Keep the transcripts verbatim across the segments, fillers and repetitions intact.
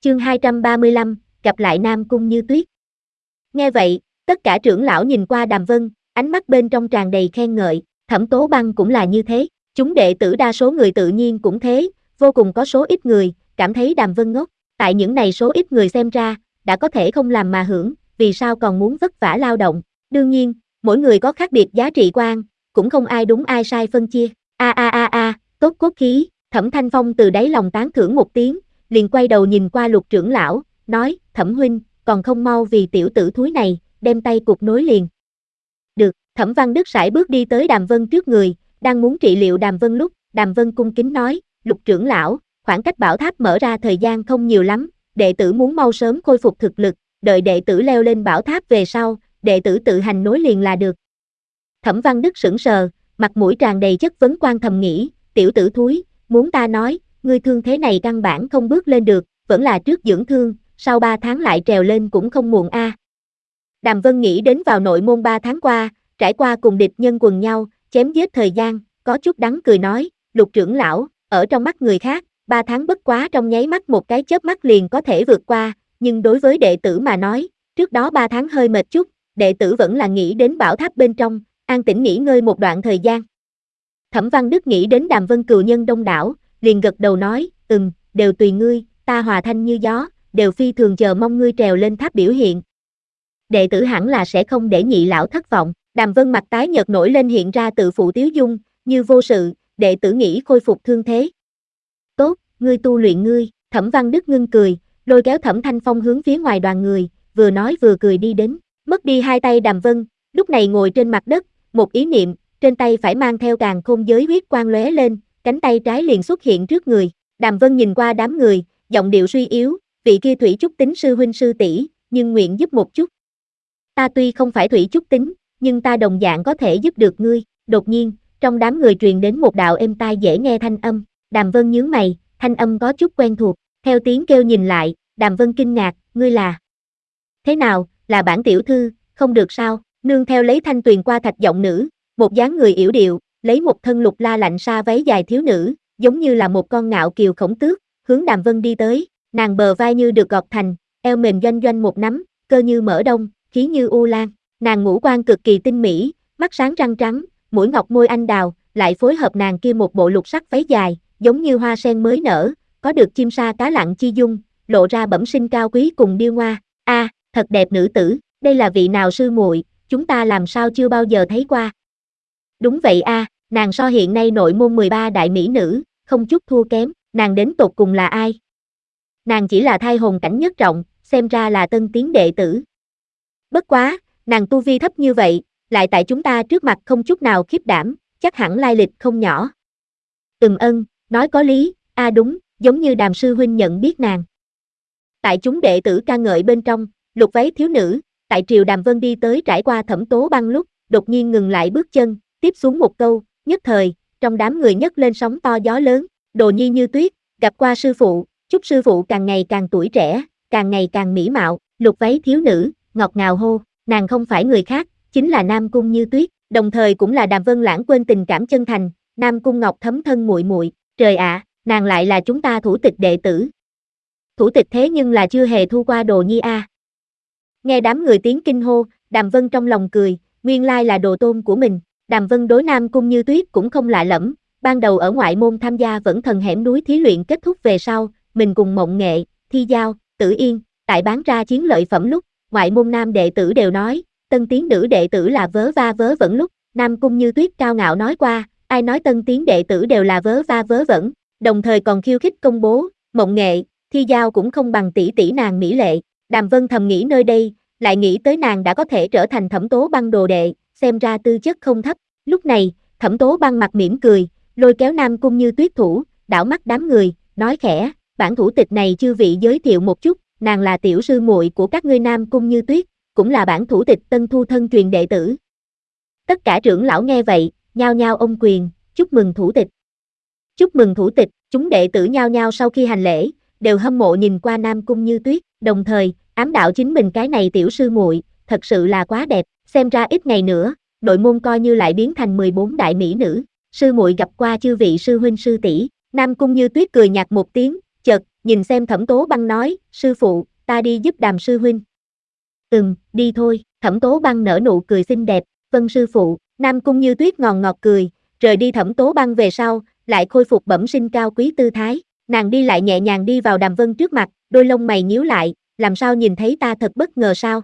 Chương hai trăm ba mươi lăm, gặp lại Nam Cung Như Tuyết. Nghe vậy, tất cả trưởng lão nhìn qua Đàm Vân, ánh mắt bên trong tràn đầy khen ngợi, Thẩm Tố Băng cũng là như thế, chúng đệ tử đa số người tự nhiên cũng thế, vô cùng có số ít người, cảm thấy Đàm Vân ngốc, tại những này số ít người xem ra, đã có thể không làm mà hưởng, vì sao còn muốn vất vả lao động, đương nhiên, mỗi người có khác biệt giá trị quan, cũng không ai đúng ai sai phân chia, a a a a, tốt cốt khí, Thẩm Thanh Phong từ đáy lòng tán thưởng một tiếng, liền quay đầu nhìn qua Lục trưởng lão, nói, Thẩm huynh, còn không mau vì tiểu tử thúi này, đem tay cục nối liền. Được, Thẩm Văn Đức sải bước đi tới Đàm Vân trước người, đang muốn trị liệu Đàm Vân lúc, Đàm Vân cung kính nói, Lục trưởng lão, khoảng cách bảo tháp mở ra thời gian không nhiều lắm, đệ tử muốn mau sớm khôi phục thực lực, đợi đệ tử leo lên bảo tháp về sau, đệ tử tự hành nối liền là được. Thẩm Văn Đức sững sờ, mặt mũi tràn đầy chất vấn quan thầm nghĩ, tiểu tử thúi, muốn ta nói, ngươi thương thế này căn bản không bước lên được, vẫn là trước dưỡng thương, sau ba tháng lại trèo lên cũng không muộn a. À. Đàm Vân nghĩ đến vào nội môn ba tháng qua, trải qua cùng địch nhân quần nhau, chém giết thời gian, có chút đắng cười nói, Lục trưởng lão, ở trong mắt người khác, ba tháng bất quá trong nháy mắt một cái chớp mắt liền có thể vượt qua, nhưng đối với đệ tử mà nói, trước đó ba tháng hơi mệt chút, đệ tử vẫn là nghĩ đến bảo tháp bên trong, an tĩnh nghỉ ngơi một đoạn thời gian. Thẩm Văn Đức nghĩ đến Đàm Vân cừu nhân đông đảo, liền gật đầu nói, ừm, đều tùy ngươi, ta hòa thanh như gió, đều phi thường chờ mong ngươi trèo lên tháp biểu hiện. Đệ tử hẳn là sẽ không để nhị lão thất vọng, Đàm Vân mặt tái nhợt nổi lên hiện ra tự phụ tiếu dung, như vô sự, đệ tử nghĩ khôi phục thương thế. Tốt, ngươi tu luyện ngươi, Thẩm Văn Đức ngưng cười, lôi kéo Thẩm Thanh Phong hướng phía ngoài đoàn người, vừa nói vừa cười đi đến, mất đi hai tay Đàm Vân, lúc này ngồi trên mặt đất, một ý niệm, trên tay phải mang theo càn khôn giới huyết quang lóe lên, cánh tay trái liền xuất hiện trước người, Đàm Vân nhìn qua đám người, giọng điệu suy yếu, vị kia Thủy Trúc Tính sư huynh sư tỷ, nhưng nguyện giúp một chút. Ta tuy không phải Thủy Trúc Tính, nhưng ta đồng dạng có thể giúp được ngươi, đột nhiên, trong đám người truyền đến một đạo êm tai dễ nghe thanh âm, Đàm Vân nhướng mày, thanh âm có chút quen thuộc, theo tiếng kêu nhìn lại, Đàm Vân kinh ngạc, ngươi là? Thế nào, là bản tiểu thư, không được sao, nương theo lấy thanh tuyền qua thạch giọng nữ, một dáng người yểu điệu, lấy một thân lục la lạnh sa váy dài thiếu nữ, giống như là một con ngạo kiều khổng tước, hướng Đàm Vân đi tới, nàng bờ vai như được gọt thành, eo mềm doanh doanh một nắm, cơ như mỡ đông, khí như u lan, nàng ngũ quan cực kỳ tinh mỹ, mắt sáng răng trắng, mũi ngọc môi anh đào, lại phối hợp nàng kia một bộ lục sắc váy dài, giống như hoa sen mới nở, có được chim sa cá lặng chi dung, lộ ra bẩm sinh cao quý cùng điêu ngoa. A, à, thật đẹp nữ tử, đây là vị nào sư muội, chúng ta làm sao chưa bao giờ thấy qua. Đúng vậy a, à, nàng so hiện nay nội môn mười ba đại mỹ nữ, không chút thua kém, nàng đến tột cùng là ai? Nàng chỉ là thai hồn cảnh nhất trọng, xem ra là tân tiến đệ tử. Bất quá, nàng tu vi thấp như vậy, lại tại chúng ta trước mặt không chút nào khiếp đảm, chắc hẳn lai lịch không nhỏ. Ừm ân, nói có lý, a à đúng, giống như Đàm sư huynh nhận biết nàng. Tại chúng đệ tử ca ngợi bên trong, lục váy thiếu nữ, tại triều Đàm Vân đi tới trải qua Thẩm Tố Băng lúc, đột nhiên ngừng lại bước chân, tiếp xuống một câu, nhất thời, trong đám người nhấc lên sóng to gió lớn, Đồ Nhi Như Tuyết, gặp qua sư phụ, chúc sư phụ càng ngày càng tuổi trẻ, càng ngày càng mỹ mạo, lục váy thiếu nữ, ngọt ngào hô, nàng không phải người khác, chính là Nam Cung Như Tuyết, đồng thời cũng là Đàm Vân lãng quên tình cảm chân thành, Nam Cung Ngọc thấm thân muội muội, trời ạ, à, nàng lại là chúng ta thủ tịch đệ tử. Thủ tịch thế nhưng là chưa hề thu qua Đồ Nhi a. À. Nghe đám người tiếng kinh hô, Đàm Vân trong lòng cười, nguyên lai là đồ tôn của mình, Đàm Vân đối Nam Cung Như Tuyết cũng không lạ lẫm, ban đầu ở ngoại môn tham gia vẫn thần hẻm núi thí luyện kết thúc về sau, mình cùng Mộng Nghệ, Thi Giao, Tử Yên, tại bán ra chiến lợi phẩm lúc, ngoại môn nam đệ tử đều nói, tân tiến nữ đệ tử là vớ va vớ vẩn lúc, Nam Cung Như Tuyết cao ngạo nói qua, ai nói tân tiến đệ tử đều là vớ va vớ vẩn, đồng thời còn khiêu khích công bố, Mộng Nghệ, Thi Giao cũng không bằng tỷ tỷ nàng mỹ lệ, Đàm Vân thầm nghĩ nơi đây, lại nghĩ tới nàng đã có thể trở thành Thẩm Tố Băng đồ đệ, xem ra tư chất không thấp, lúc này, Thẩm Tố Băng mặt mỉm cười, lôi kéo Nam Cung Như Tuyết thủ, đảo mắt đám người, nói khẽ, bản thủ tịch này chư vị giới thiệu một chút, nàng là tiểu sư muội của các ngươi Nam Cung Như Tuyết, cũng là bản thủ tịch tân thu thân truyền đệ tử. Tất cả trưởng lão nghe vậy, nhao nhao ôm quyền, chúc mừng thủ tịch. Chúc mừng thủ tịch, chúng đệ tử nhao nhao sau khi hành lễ, đều hâm mộ nhìn qua Nam Cung Như Tuyết, đồng thời, ám đạo chính mình cái này tiểu sư muội, thật sự là quá đẹp, xem ra ít ngày nữa, nội môn coi như lại biến thành mười bốn đại mỹ nữ, sư muội gặp qua chư vị sư huynh sư tỷ. Nam Cung Như Tuyết cười nhạt một tiếng, chợt, nhìn xem Thẩm Tố Băng nói, sư phụ, ta đi giúp Đàm sư huynh. Ừm, đi thôi, Thẩm Tố Băng nở nụ cười xinh đẹp, vâng sư phụ, Nam Cung Như Tuyết ngòn ngọt cười, rời đi Thẩm Tố Băng về sau, lại khôi phục bẩm sinh cao quý tư thái, nàng đi lại nhẹ nhàng đi vào Đàm Vân trước mặt, đôi lông mày nhíu lại, làm sao nhìn thấy ta thật bất ngờ sao?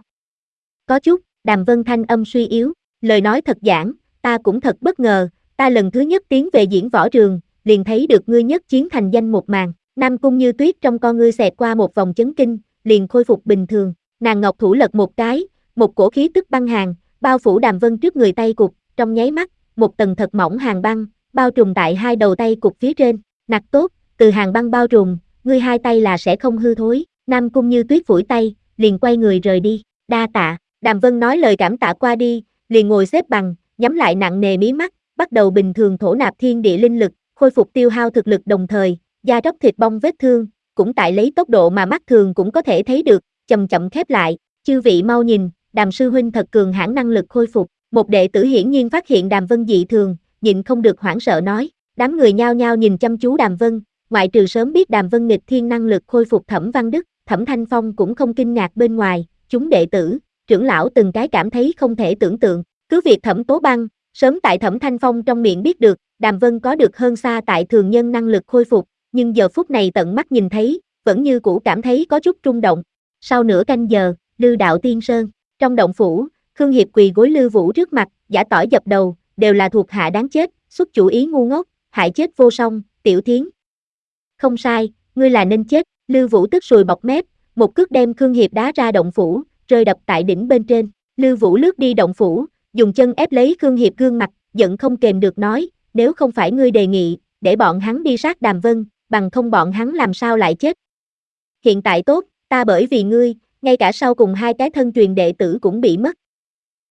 Có chút, Đàm Vân thanh âm suy yếu, lời nói thật giảng, ta cũng thật bất ngờ, ta lần thứ nhất tiến về diễn võ trường, liền thấy được ngươi nhất chiến thành danh một màn, Nam Cung Như Tuyết trong con ngươi xẹt qua một vòng chấn kinh, liền khôi phục bình thường, nàng ngọc thủ lật một cái, một cổ khí tức băng hàn, bao phủ Đàm Vân trước người tay cục, trong nháy mắt, một tầng thật mỏng hàng băng, bao trùm tại hai đầu tay cục phía trên, nặc tốt, từ hàng băng bao trùm, ngươi hai tay là sẽ không hư thối, Nam Cung Như Tuyết phủi tay, liền quay người rời đi, đa tạ, Đàm Vân nói lời cảm tạ qua đi, liền ngồi xếp bằng, nhắm lại nặng nề mí mắt, bắt đầu bình thường thổ nạp thiên địa linh lực, khôi phục tiêu hao thực lực đồng thời, da róc thịt bong vết thương, cũng tại lấy tốc độ mà mắt thường cũng có thể thấy được, chậm chậm khép lại, chư vị mau nhìn, Đàm sư huynh thật cường hãn năng lực khôi phục, một đệ tử hiển nhiên phát hiện Đàm Vân dị thường, nhịn không được hoảng sợ nói, đám người nhao nhao nhìn chăm chú Đàm Vân, ngoại trừ sớm biết Đàm Vân nghịch thiên năng lực khôi phục Thẩm Văn Đức, Thẩm Thanh Phong cũng không kinh ngạc bên ngoài, chúng đệ tử, trưởng lão từng cái cảm thấy không thể tưởng tượng, cứ việc Thẩm Tố Băng, sớm tại Thẩm Thanh Phong trong miệng biết được, Đàm Vân có được hơn xa tại thường nhân năng lực khôi phục, nhưng giờ phút này tận mắt nhìn thấy, vẫn như cũ cảm thấy có chút rung động. Sau nửa canh giờ, Lư Đạo Tiên Sơn, trong động phủ, Khương Hiệp quỳ gối Lư Vũ trước mặt, giả tỏi dập đầu, đều là thuộc hạ đáng chết, xuất chủ ý ngu ngốc, hại chết vô song, Tiểu Thiến. Không sai, ngươi là nên chết, Lư Vũ tức sùi bọt mép, một cước đem Khương Hiệp đá ra động phủ, rơi đập tại đỉnh bên trên, Lư Vũ lướt đi động phủ, dùng chân ép lấy Khương Hiệp gương mặt, giận không kềm được nói, nếu không phải ngươi đề nghị, để bọn hắn đi sát Đàm Vân, bằng không bọn hắn làm sao lại chết. Hiện tại tốt, ta bởi vì ngươi, ngay cả sau cùng hai cái thân truyền đệ tử cũng bị mất,